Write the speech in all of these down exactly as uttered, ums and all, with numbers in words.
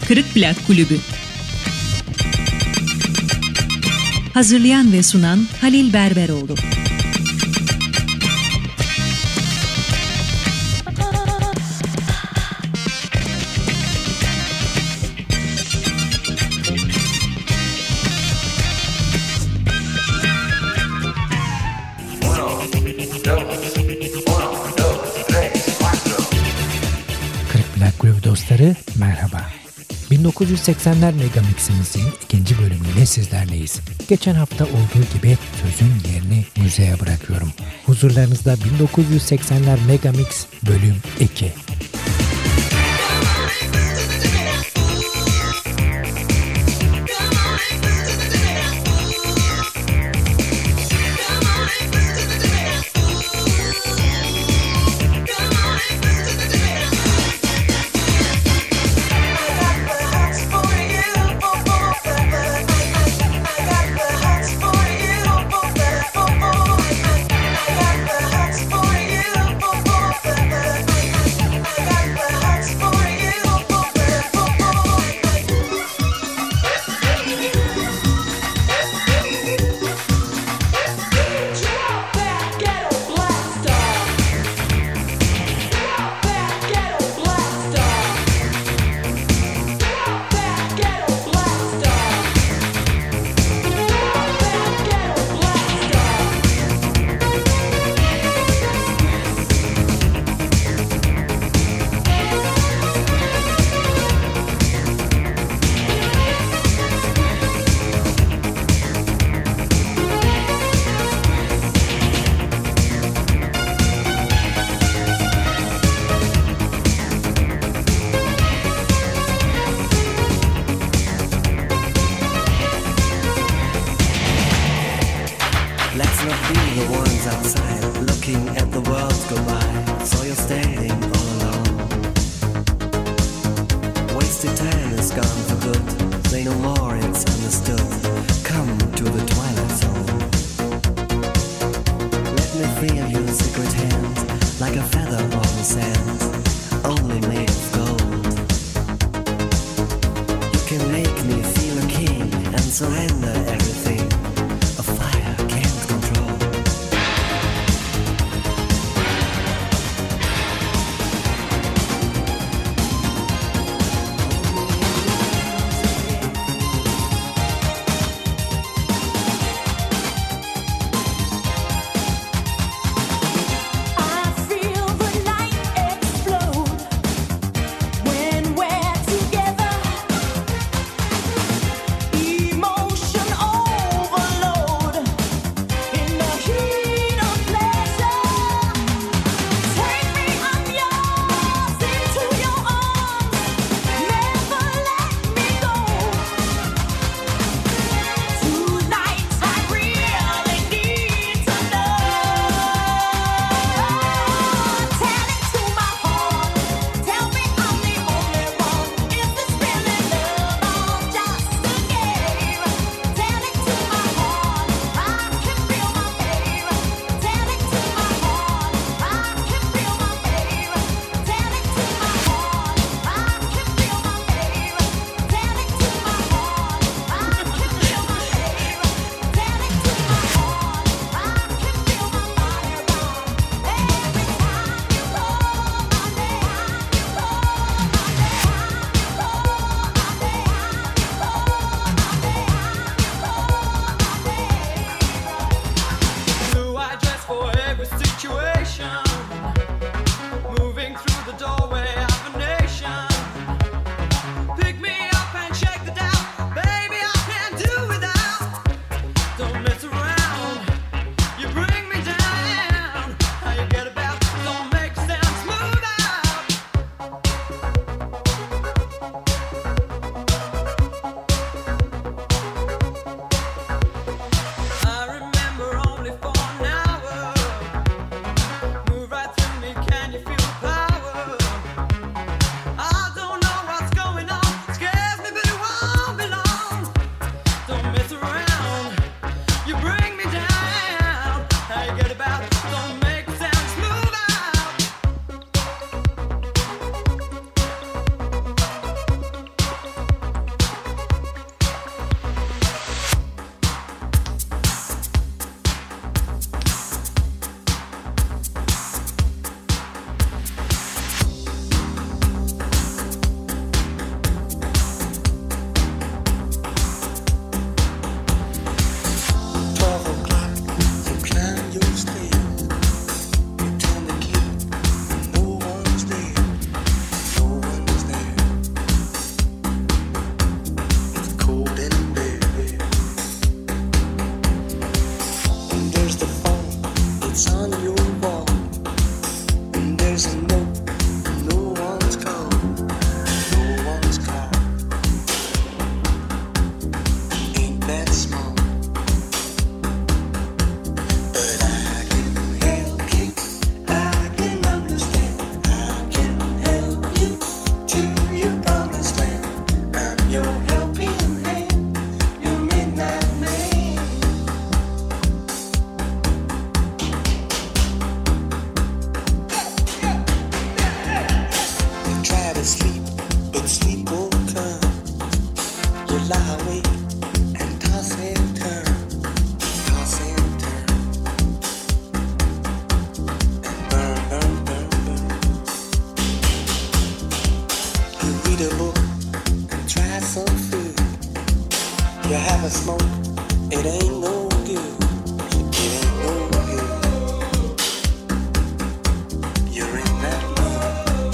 Kırık Plak Kulübü. Hazırlayan ve sunan Halil Berberoğlu. Kırık Plak Kulübü dostları merhaba. bin dokuz yüz seksenler Megamix'imizin ikinci bölümüyle sizlerleyiz. Geçen hafta olduğu gibi sözün yerini müziğe bırakıyorum. Huzurlarınızda bin dokuz yüz seksenler Megamix bölüm iki. smoke, it ain't no good. It ain't no good. You're in that mood,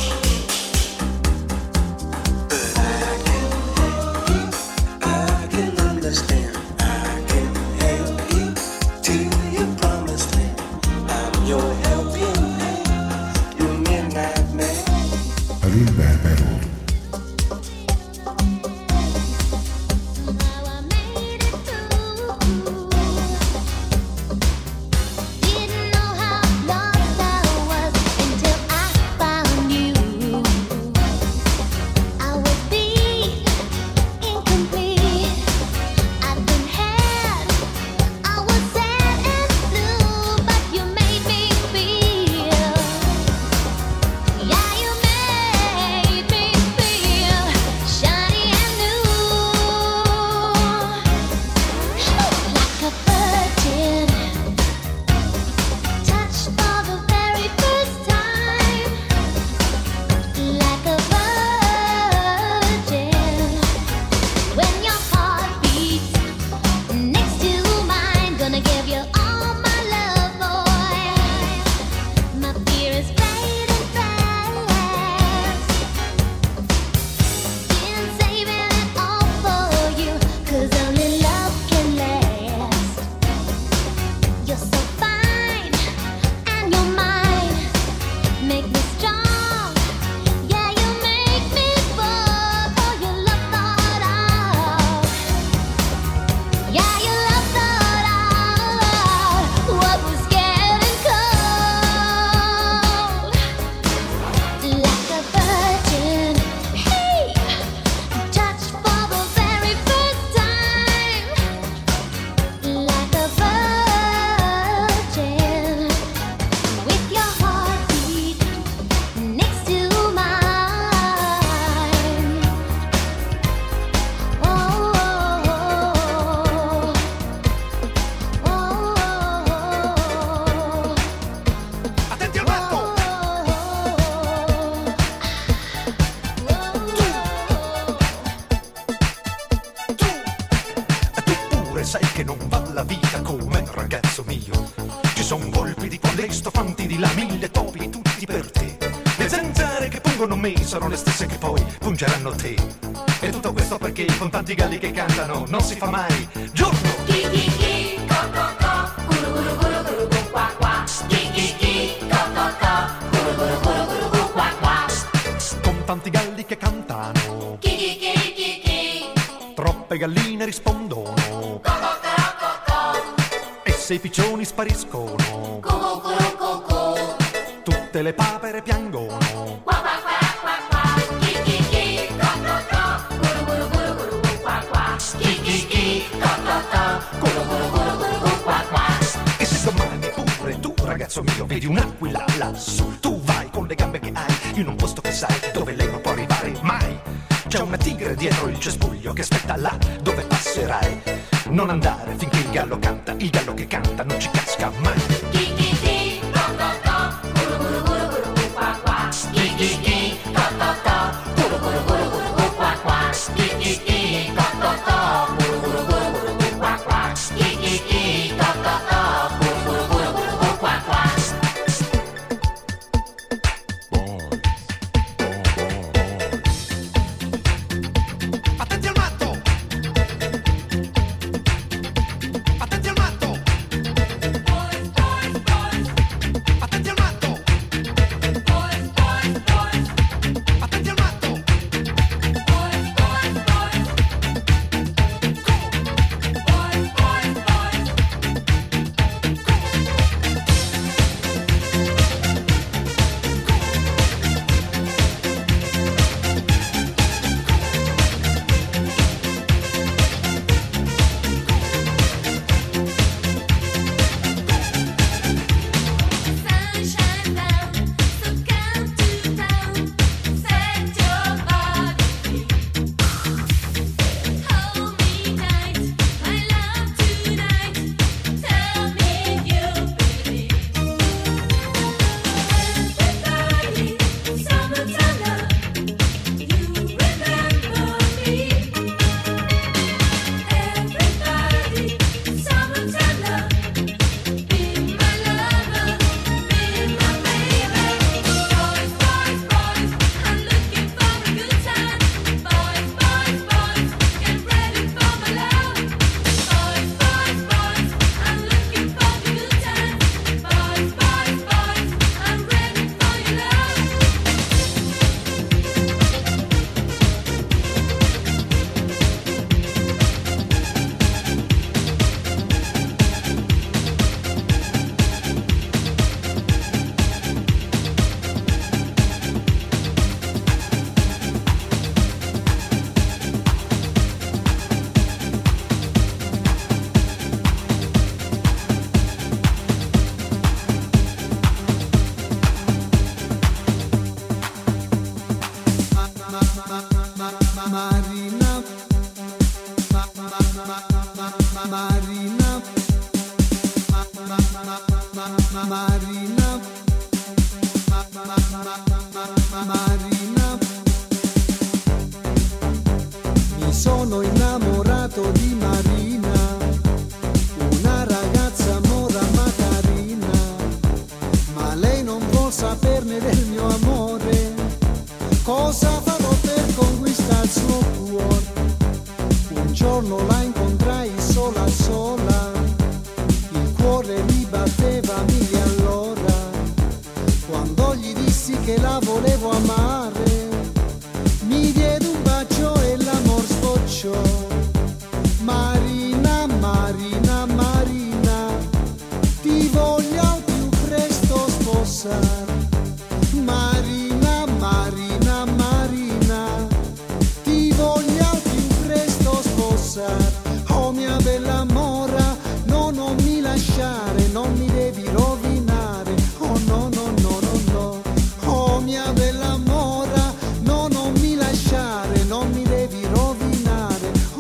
but I can help you. I can understand. I can help you to your promised land. I'm your helping hand, your midnight man. Halil Berberoğlu. Sono le stesse che poi pungeranno te. E tutto questo perché con tanti galli che cantano non si fa mai giorno. Chi chi chi, co co co, guru guru guru guru gu qua qua. Chi chi chi, co co co, guru guru guru guru gu qua qua. Con tanti galli che cantano. Chi chi chi chi chi. Troppe galline rispondono. Co co co co co. E se i piccioni spariscono. Cu cu cu cu cu. Tutte le papere piangono. Qua qua qua. E se domani pure tu, ragazzo mio, vedi un'aquila lassù, tu vai con le gambe che hai in un posto che sai dove lei non può arrivare mai. C'è una tigre dietro il cespuglio che aspetta là dove passerai. Non andare finché il gallo canta, il gallo che canta non ci casca mai. Chi chi chi, co co co, guru guru guru guru gu qua qua. Chi chi chi, co co co, guru guru guru guru gu qua qua. Chi chi chi, co co co, guru guru guru guru gu qua qua. Chi chi chi, co co co, guru guru guru guru gu qua qua. Attenti al matto! Attenti al matto! Marina, Marina, mi sono innamorato di Marina, una ragazza mora ma carina, ma lei non vuol saperne del mio amore, cosa farò per conquistare il suo cuore? Un giorno la incontrai sola sola, il cuore mi batteva mille all'ora, quando gli dissi che la volevo amare, mi diede un bacio e l'amor sbocciò. Marina, Marina, Marina, ti voglio al più presto sposare. Marina, Marina, Marina, ti voglio al più presto sposare. Oh mia bella mora, no, non mi lasciare, non mi devi rovinare. Oh no, no, no, no, no. Oh mia bella mora, no, non mi lasciare, non mi devi rovinare.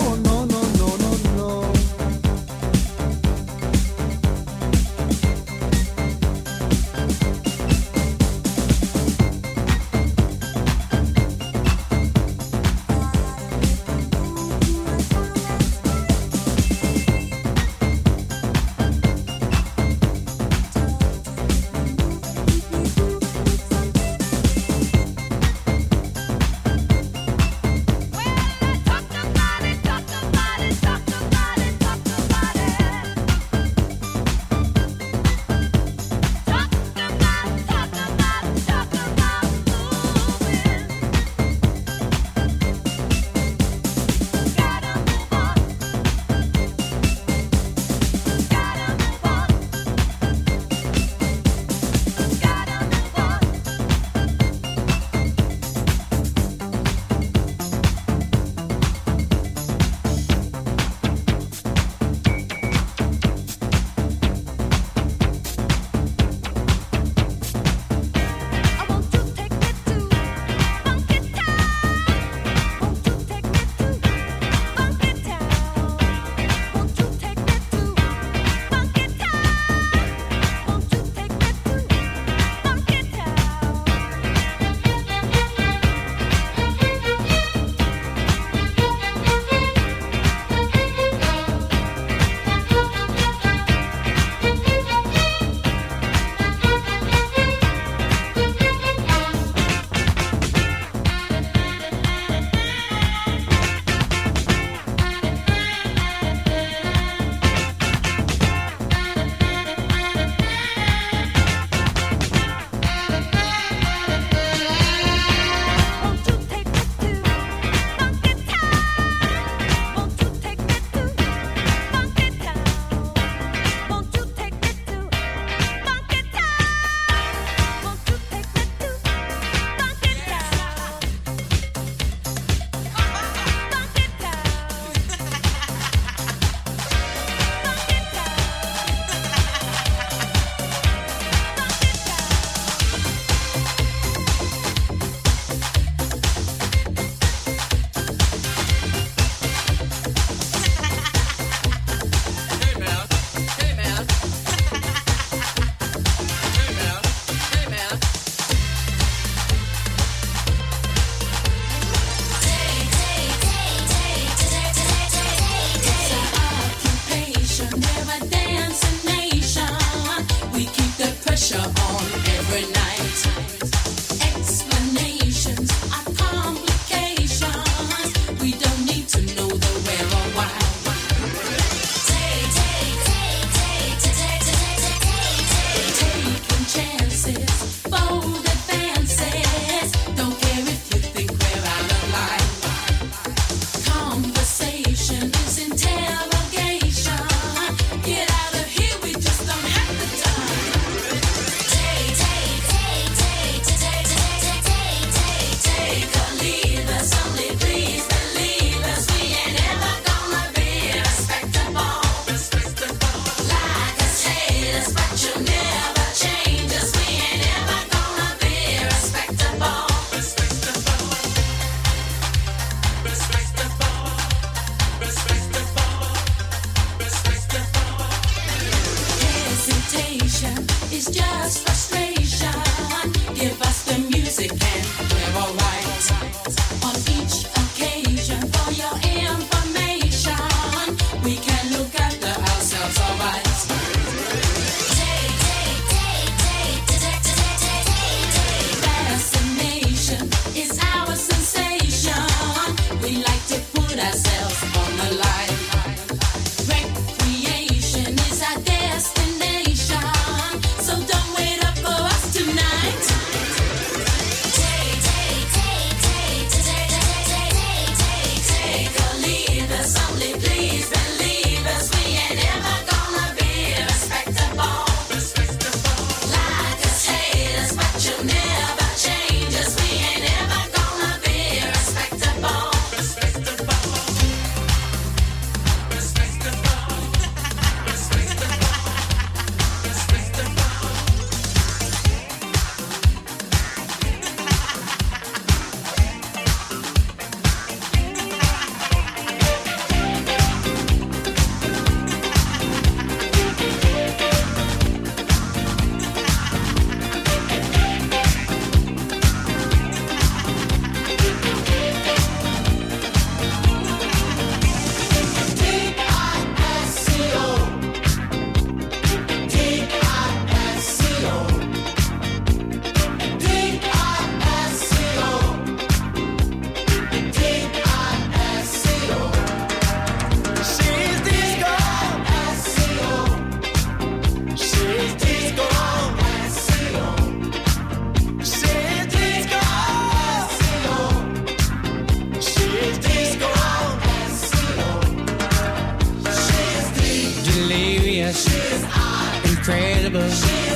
incredible,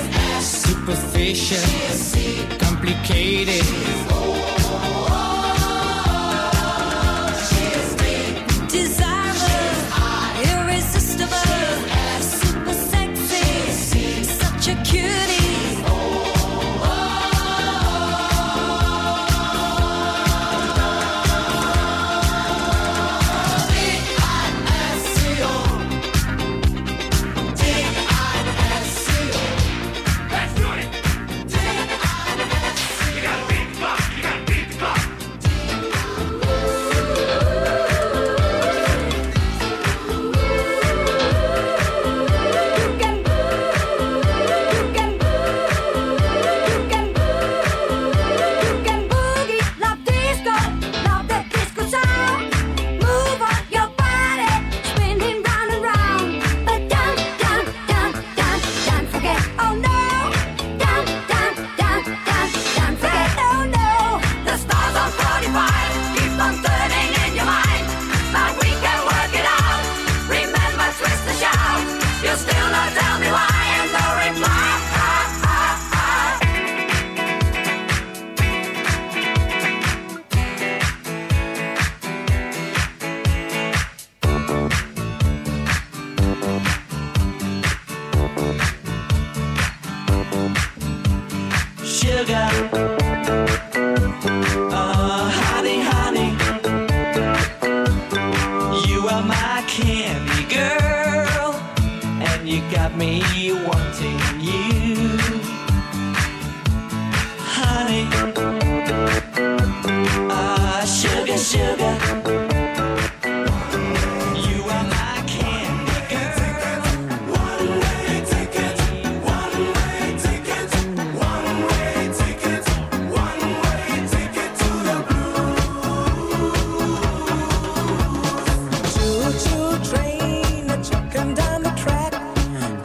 superficial, complicated. Desirable, irresistible, super sexy, such a cutie.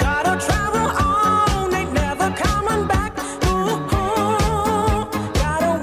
Gotta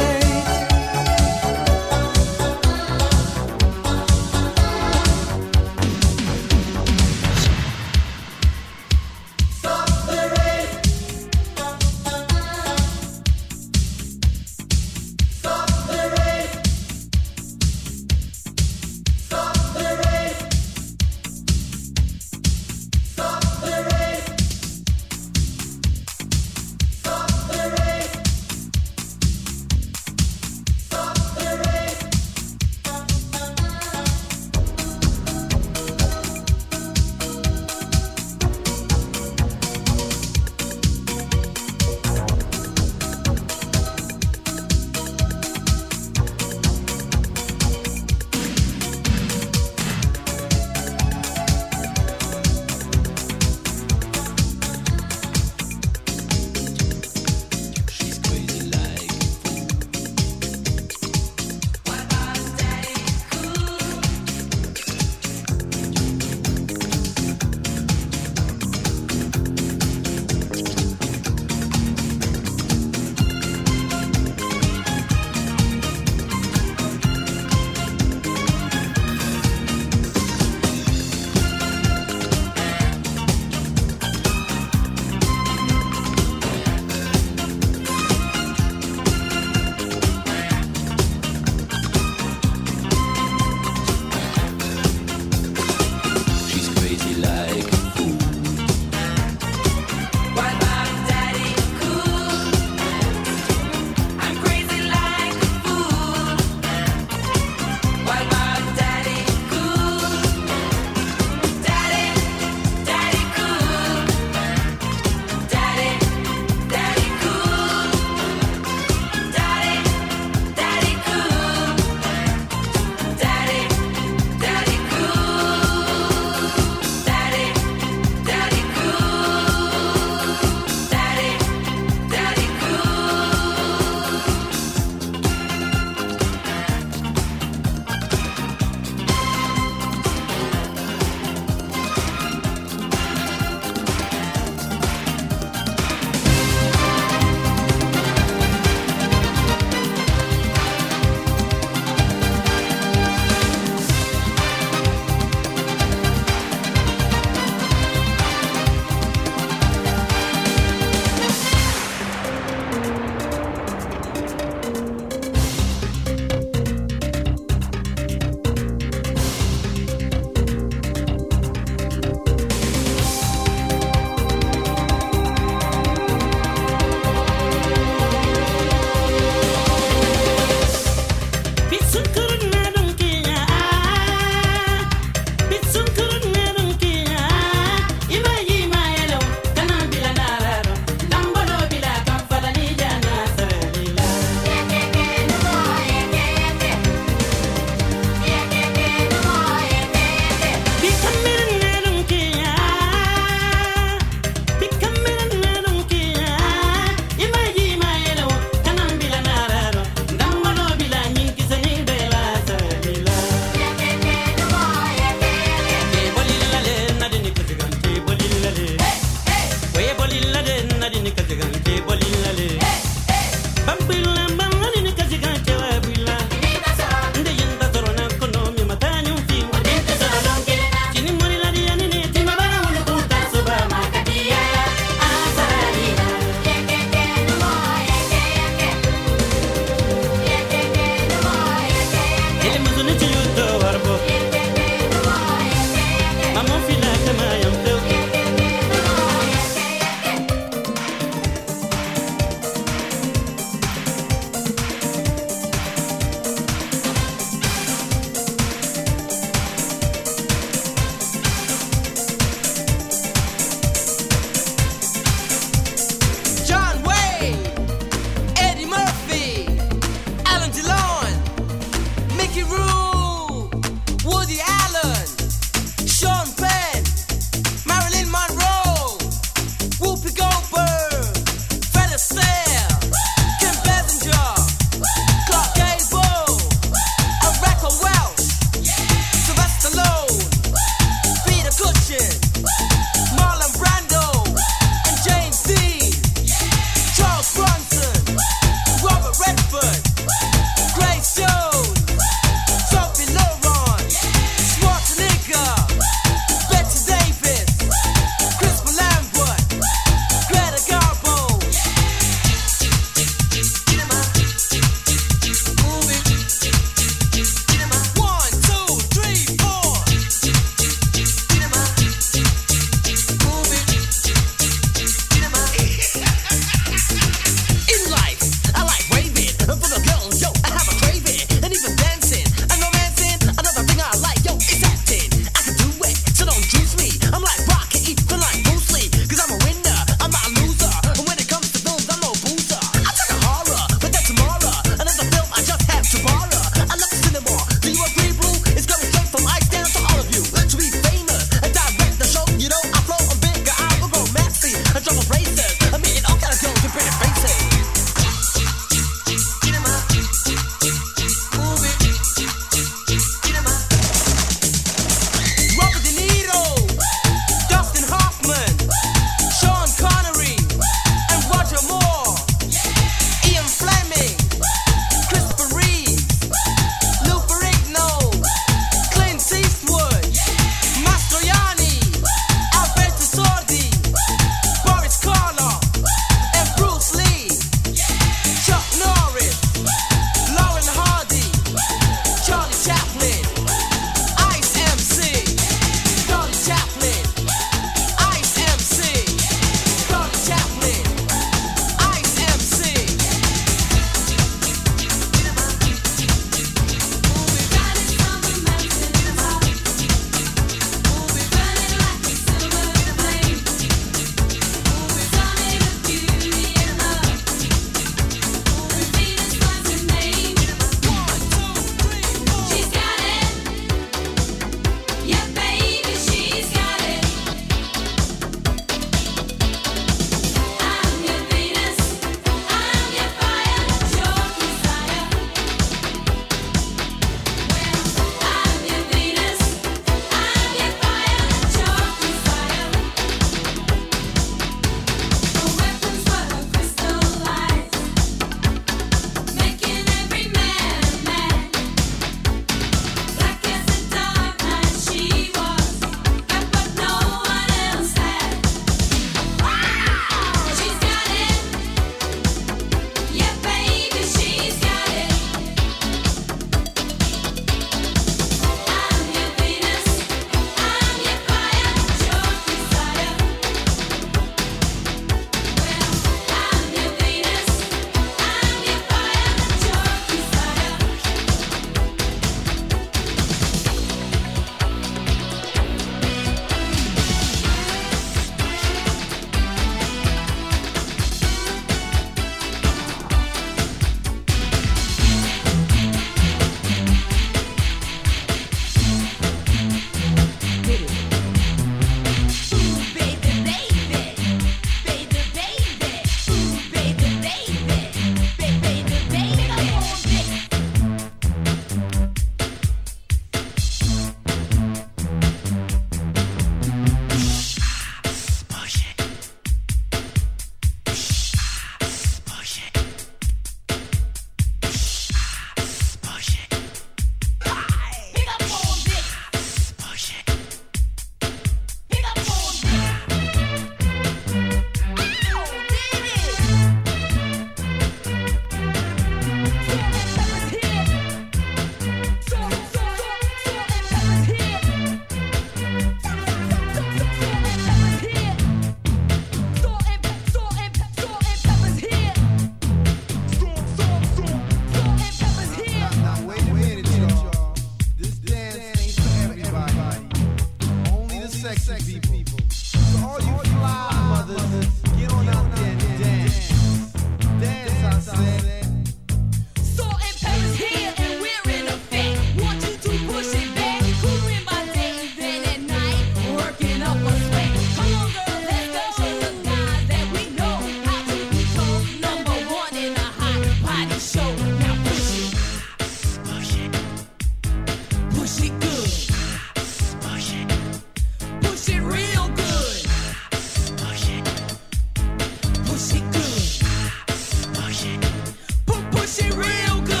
sexy people. So all you fly mothers, get on out there and dance. Dance, I said. Salt and pepper's here and we're in effect. Want you to push it back. Cooling by day and then at night, working up a sweat. Come on, girl, let's go. Show the guys that we know how to be told. Number one in a hot body show. Now push it. Push it. Push it good. Push it. Push it real good. Push it. Push it good. Push it. Pu- Push it real good.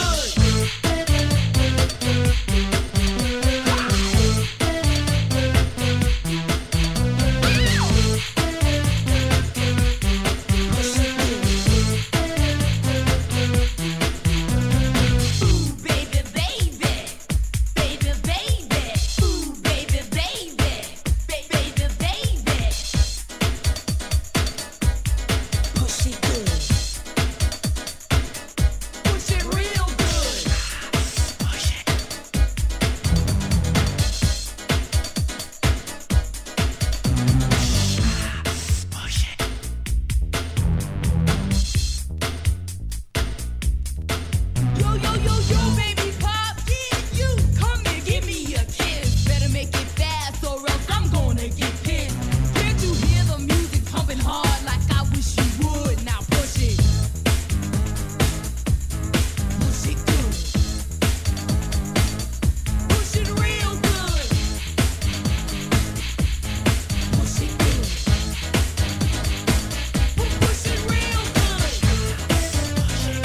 Ooh, baby, baby. Baby, baby. Ooh, baby, baby. Ba- baby, baby. Push it good. Push it real good. Push it. Push it. Yo, yo, yo, yo, baby pop, yeah, you come here, give me a kiss. Better make it fast or else I'm gonna get pissed. Can't you hear the music pumping hard like I wish you would? Now push it. Push it good. Push it real good. Push it good. Pu- Push it real good. Push it.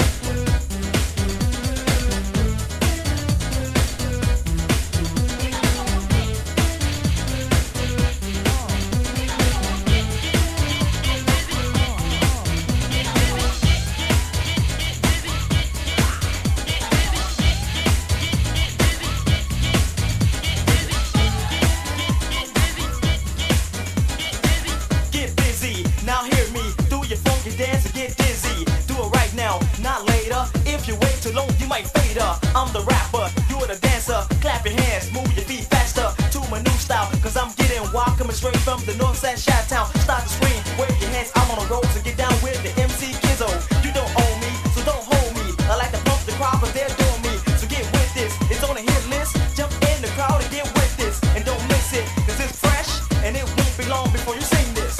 Get busy, now hear me. Do your funky dance and get dizzy. Do it right now, not later. If you wait too long, you might fade up. I'm the rapper, you are the dancer. Clap your hands, move your feet faster to my new style. Cause I'm getting wild, coming straight from the north side, Chi-Town. Start to scream, wave your hands, I'm on the road to get down with the M C Kizzo. You don't owe me, so don't hold me. I like to pump the crowd, but they're doing me. So get with this, it's on a hit list. Jump in the crowd and get with this. And don't miss it, cause it's fresh, and it won't be long before you sing this.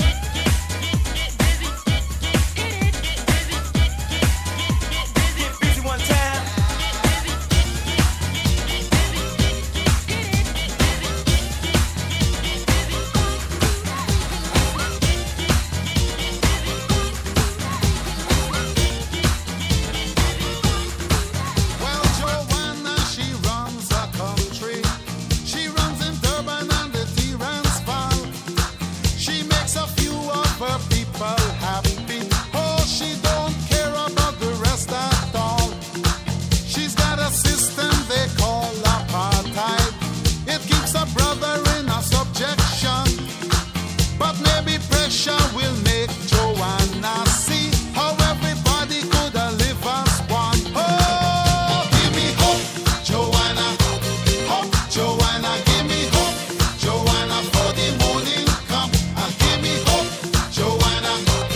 Get busy one time. Well, Joanna, she runs a country. She runs in Durban and the Transvaal. She makes a few of her people happy. Oh, she don't care about the rest at all. She's got a system they call apartheid. It keeps a brother in a subjection. But maybe pressure will make Joanna see how everybody could have live as one. Oh, give me hope, Joanna. Hope, Joanna, give me hope, Joanna, for the morning come. And give me hope, Joanna.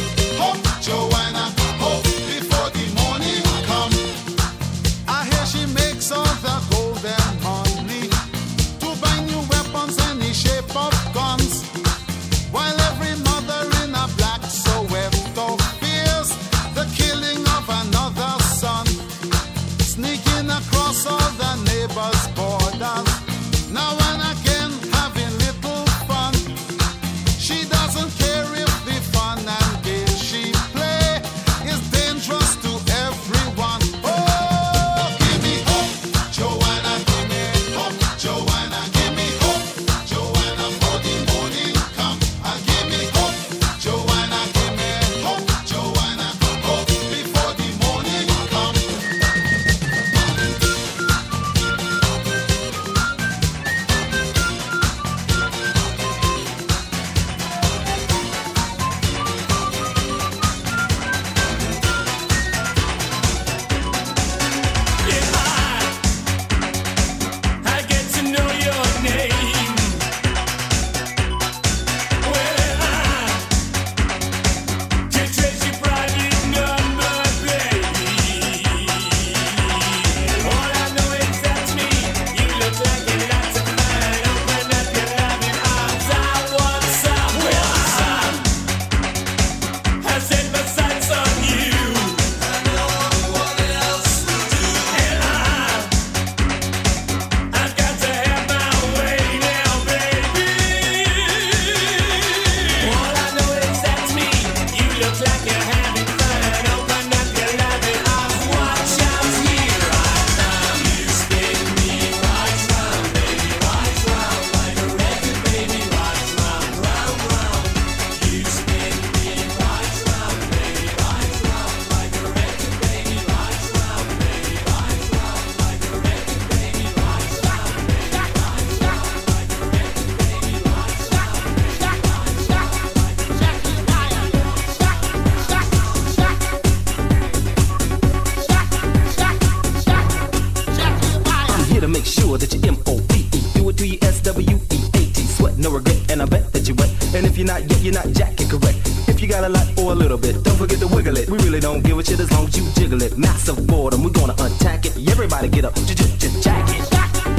bet that you wet. And if you're not yet, you're not jack, you're correct. If you got a lot or a little bit, don't forget to wiggle it. We really don't give a shit as long as you jiggle it. Massive boredom, we're gonna attack it. Everybody get up, j-j-j-jack it.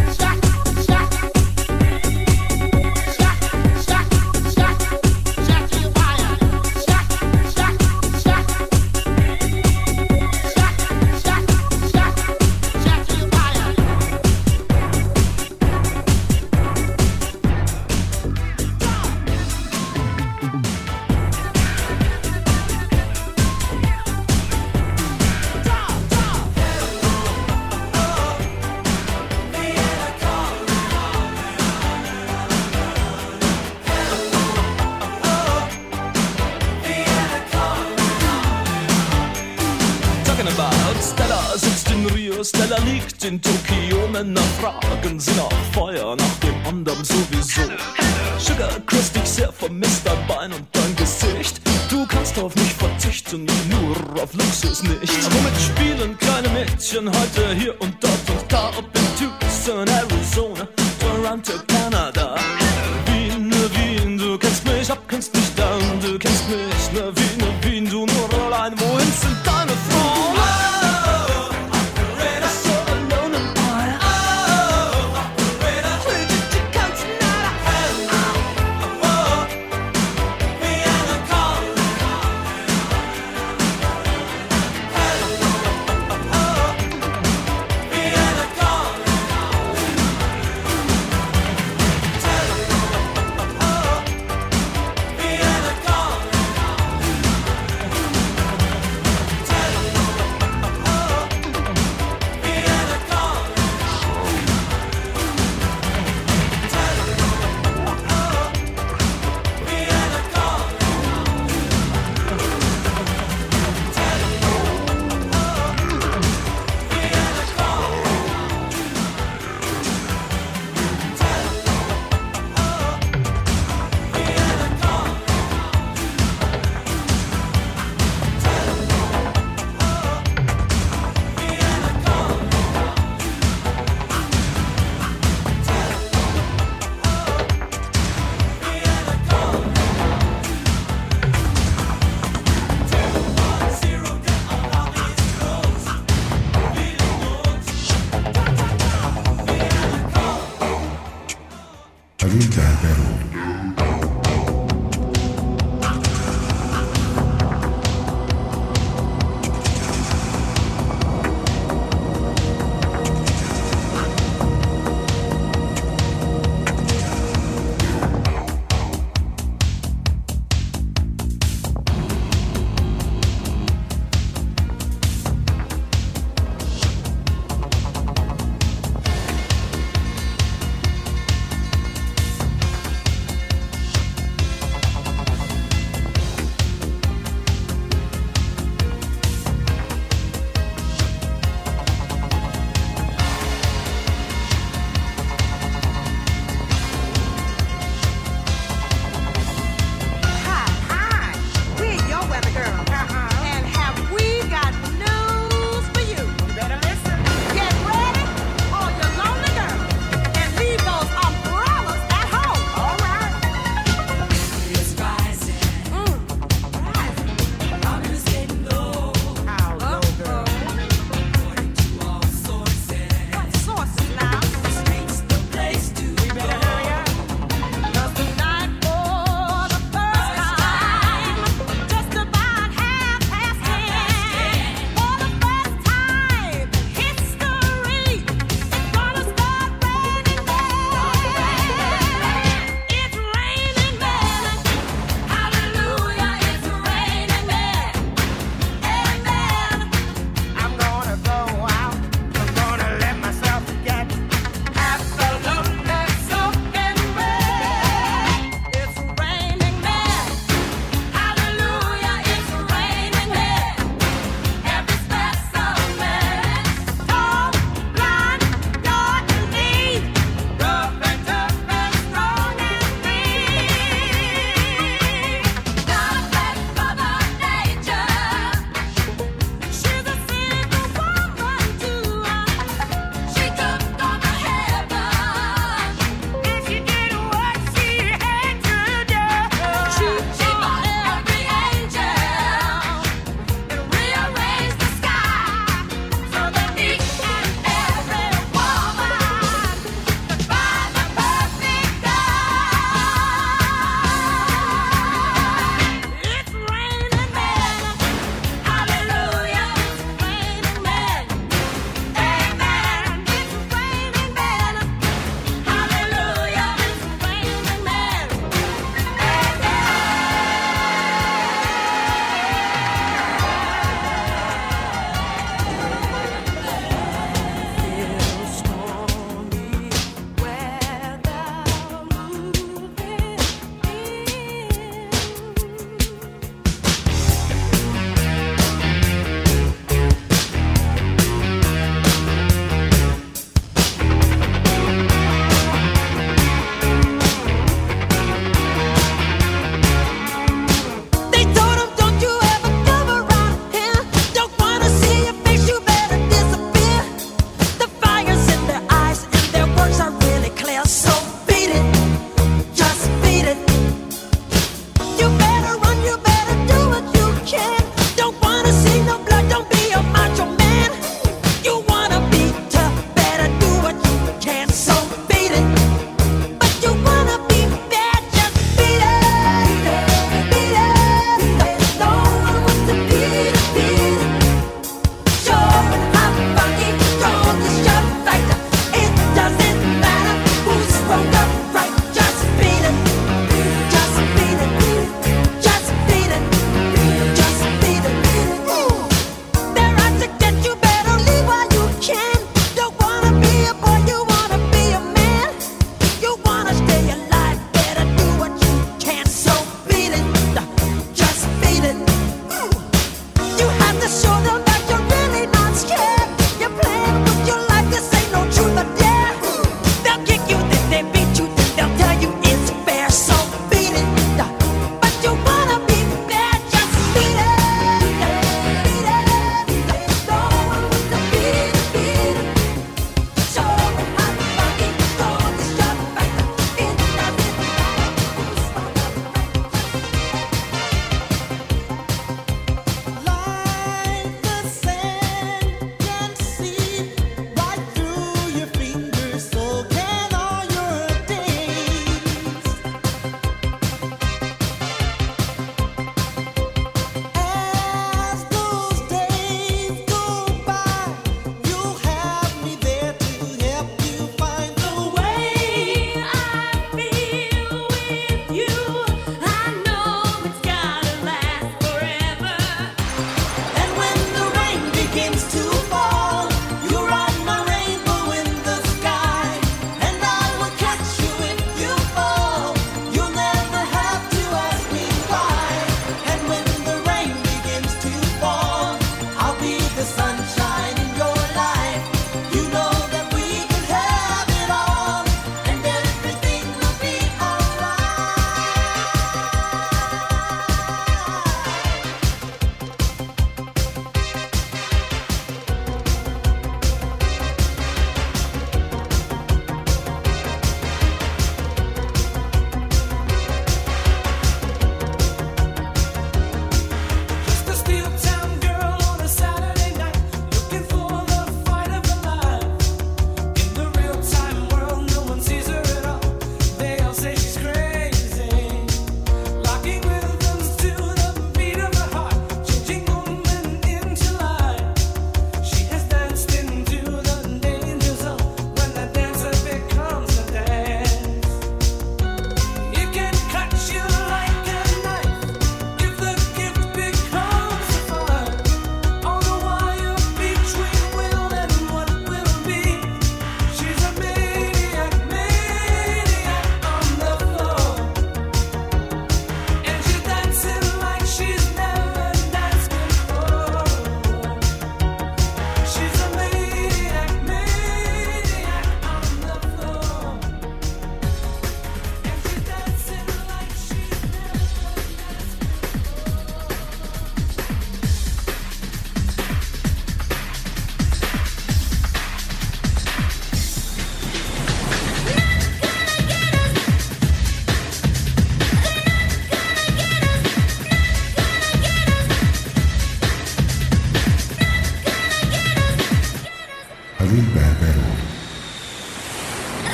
Stella liegt in Tokio, Männer fragen sie nach Feuer, nach dem anderen sowieso. Sugar küsst dich sehr, vermisst dein Bein und dein Gesicht. Du kannst auf mich verzichten, nur auf Luxus nicht. Womit spielen kleine Mädchen heute hier und dort und da? Ob in Tucson, Arizona, Toronto, Kanada. Wien, ne Wien, du kennst mich ab, kennst mich down. Du kennst mich, ne Wien, ne Wien, du nur allein. Wohin sind deine Frauen? Vienna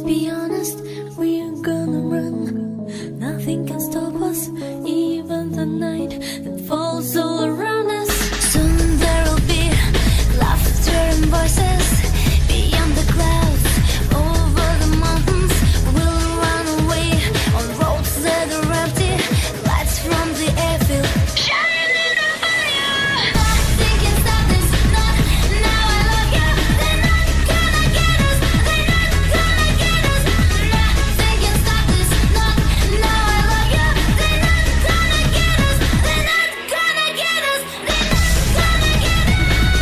be honest, we're gonna run. Nothing can stop us, even the night that falls all around us. Soon there'll be laughter and voices beyond the clouds, over the mountains. We'll run away on roads that are empty, lights from the airfield shining in the fire. Nothing can stop this, not now I love you. They're not gonna get us, they're not gonna get us. Nothing can stop this, not now I love you. They're not gonna get us, they're not gonna get us, they're not gonna get us.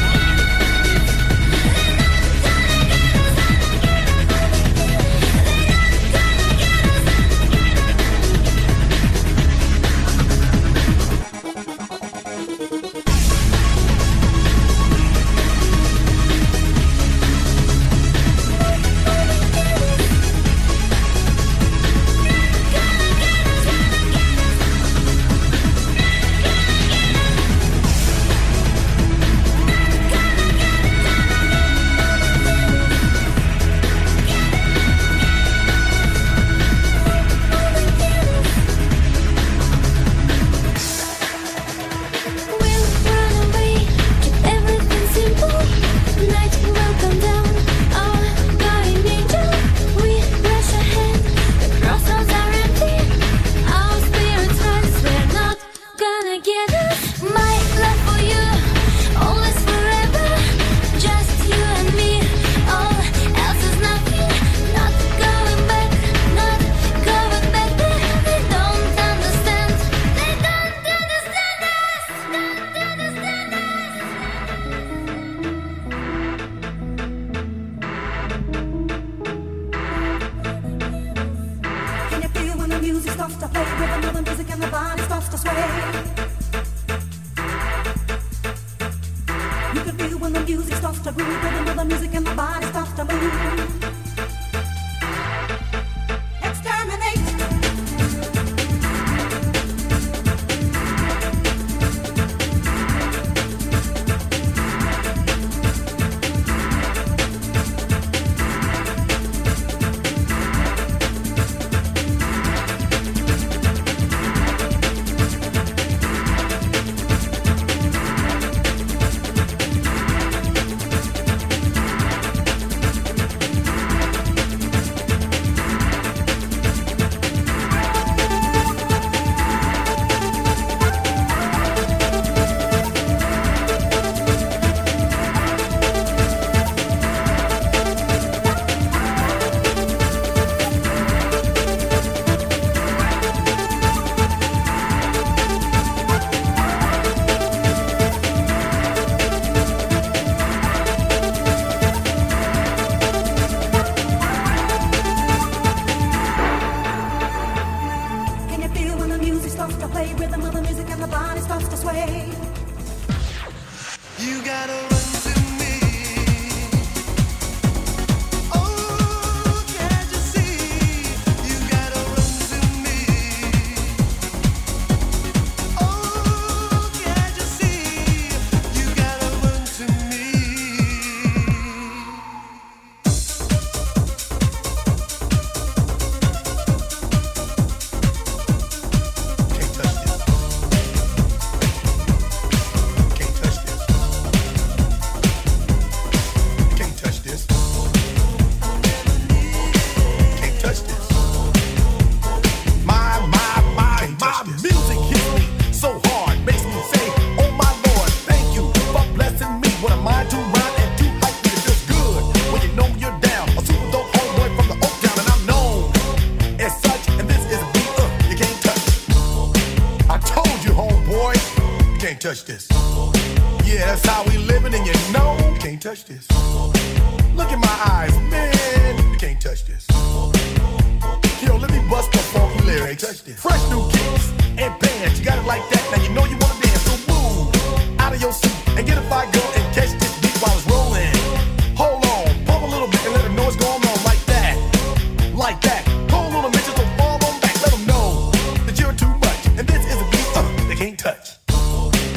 Can you feel when the music starts to play? Rhythm of the music and the body starts to sway. You can feel when the music starts to groove. Rhythm of the music and the body starts to move. Exterminate. Can you feel when the music starts to play? Rhythm of the music and the body starts to sway. You gotta run to me. Oh, can't you see? You gotta run to me. Oh, can't you see? You gotta run to me. Can't touch this. Can't touch this. My, my, my, my music hits me so hard, makes me say, oh my Lord, thank you for blessing me. What a mind to rhyme and to hype me. It feels good when you know you're down. A super dope homeboy from the Oak Town, and I'm known as such. And this is a beat uh, you can't touch. I told you, homeboy, you can't touch this. Yeah, that's how we living, and you know you can't touch this. Look in my eyes, man, you can't touch this. Yo, let me bust the funky lyrics. Fresh new kicks and bands, you got it like that. Now you know you wanna dance, so move out of your seat and get a fire girl and catch this beat while it's rolling. Hold on, pump a little bit and let them know what's going on like that, like that. Hold on a minute, just don't fall on back. Let them know that you're too much, and this is a beat uh, they can't touch.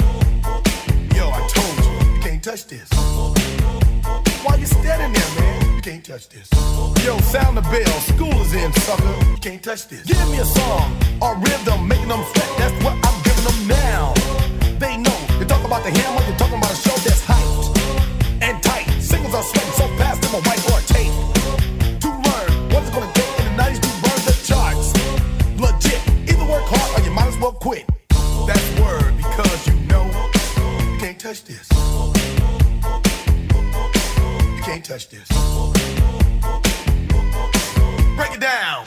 Yo, I told you, you can't touch this. Why you standing there, man? You can't touch this. Yo, sound the bell. School is in, sucker. You can't touch this. Give me a song or rhythm, making them sweat. That's what I'm giving them now. They know. You talk about the hammer, you're talking about a show that's hyped and tight. Singles are sweating so fast, them a white or a tape. To learn what it's gonna take in the nineties to burn the charts. Legit. Either work hard or you might as well quit. That's word because you know you can't touch this. You can't touch this. Break it down.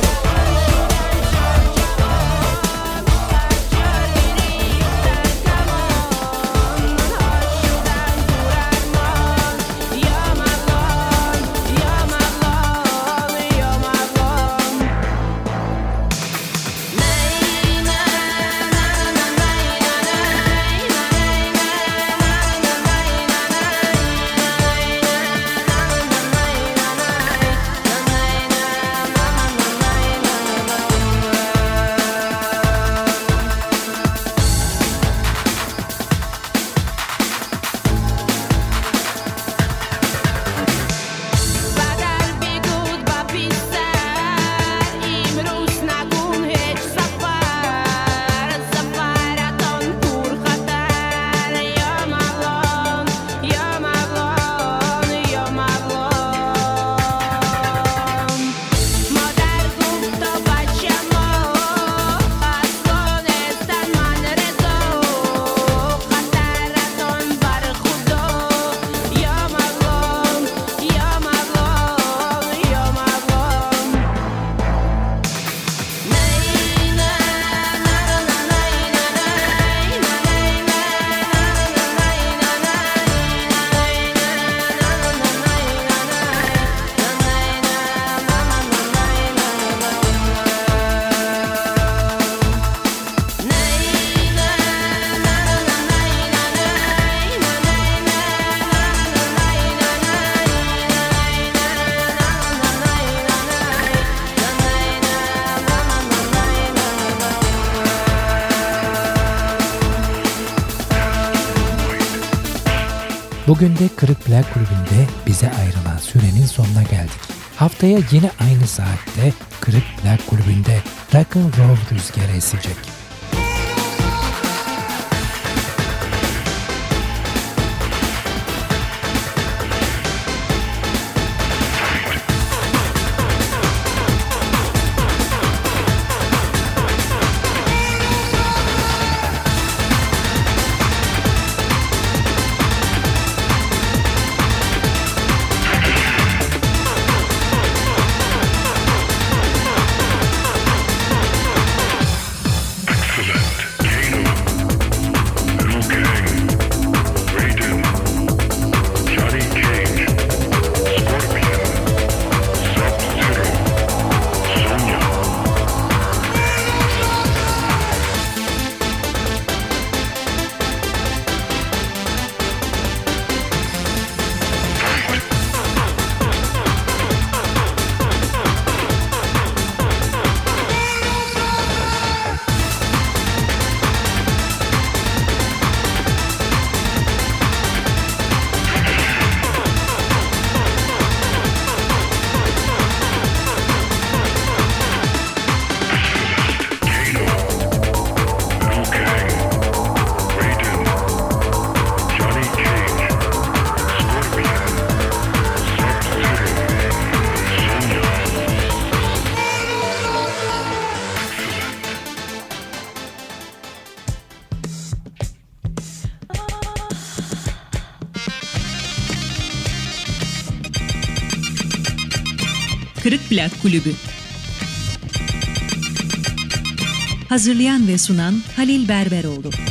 Bugün de Kırık Plak Kulübü'nde bize ayrılan sürenin sonuna geldik. Haftaya yine aynı saatte Kırık Plak Kulübü'nde rock and roll rüzgarı esecek. Kırık Plak Kulübü. Hazırlayan ve sunan Halil Berberoğlu.